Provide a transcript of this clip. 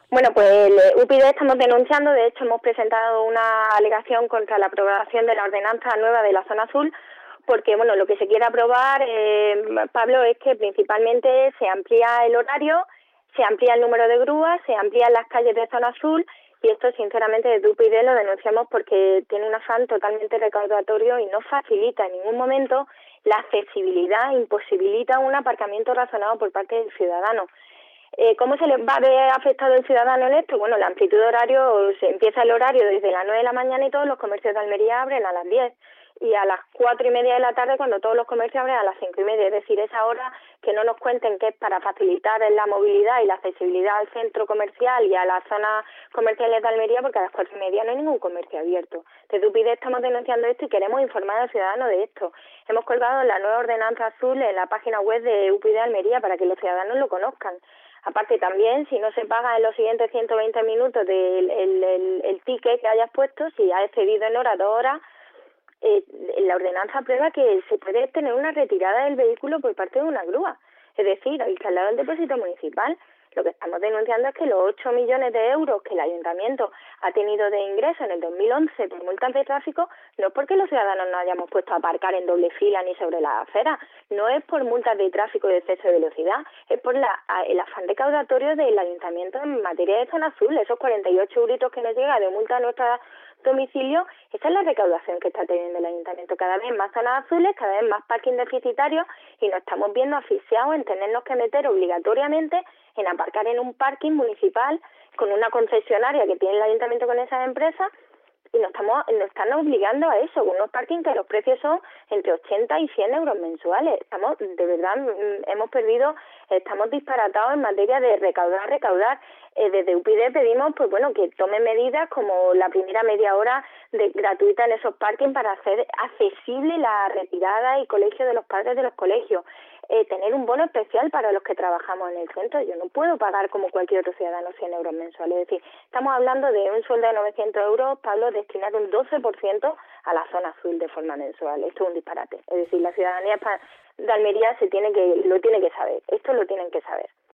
Bueno, pues el UPyD estamos denunciando, de hecho hemos presentado una alegación contra la aprobación de la ordenanza nueva de la zona azul, porque bueno, lo que se quiere aprobar, Pablo, es que principalmente se amplía el horario, se amplía el número de grúas, se amplían las calles de zona azul, y esto sinceramente desde UPyD lo denunciamos porque tiene un afán totalmente recaudatorio y no facilita en ningún momento la accesibilidad, imposibilita un aparcamiento razonado por parte del ciudadano. ¿Cómo se les va a ver afectado el ciudadano en esto? Bueno, la amplitud de horario, se empieza el horario desde las 9 de la mañana y todos los comercios de Almería abren a las 10 y a las 4:30 de la tarde cuando todos los comercios abren a las 5:30, es decir, esa hora que no nos cuenten que es para facilitar la movilidad y la accesibilidad al centro comercial y a las zonas comerciales de Almería, porque a las 4:30 no hay ningún comercio abierto. Desde UPyD estamos denunciando esto y queremos informar al ciudadano de esto. Hemos colgado la nueva ordenanza azul en la página web de UPyD Almería para que los ciudadanos lo conozcan. Aparte también, si no se paga en los siguientes 120 minutos del el ticket que hayas puesto, si has excedido en hora 2 horas, la ordenanza prueba que se puede tener una retirada del vehículo por parte de una grúa. Es decir, al trasladar el depósito municipal. Lo que estamos denunciando es que los 8 millones de euros que el ayuntamiento ha tenido de ingreso en el 2011 por multas de tráfico no es porque los ciudadanos no hayamos puesto a aparcar en doble fila ni sobre las aceras, no es por multas de tráfico y de exceso de velocidad, es por el afán recaudatorio del ayuntamiento en materia de zona azul, esos 48 euritos que nos llega de multa a nuestra domicilio, esa es la recaudación que está teniendo el ayuntamiento, cada vez más zonas azules, cada vez más parking deficitarios y nos estamos viendo asfixiados en tenernos que meter obligatoriamente en aparcar en un parking municipal con una concesionaria que tiene el ayuntamiento con esas empresas y nos están obligando a eso, con unos parkings que los precios son entre 80 y 100 euros mensuales. Estamos, de verdad, estamos disparatados en materia de recaudar. Desde UPyD pedimos, pues bueno, que tomen medidas como la primera media hora gratuita en esos parkings para hacer accesible la retirada y colegio de los padres de los colegios. Tener un bono especial para los que trabajamos en el centro. Yo no puedo pagar como cualquier otro ciudadano 100 euros mensuales. Es decir, estamos hablando de un sueldo de 900 euros, Pablo, destinar un 12% a la zona azul de forma mensual. Esto es un disparate. Es decir, la ciudadanía de Almería lo tiene que saber. Esto lo tienen que saber.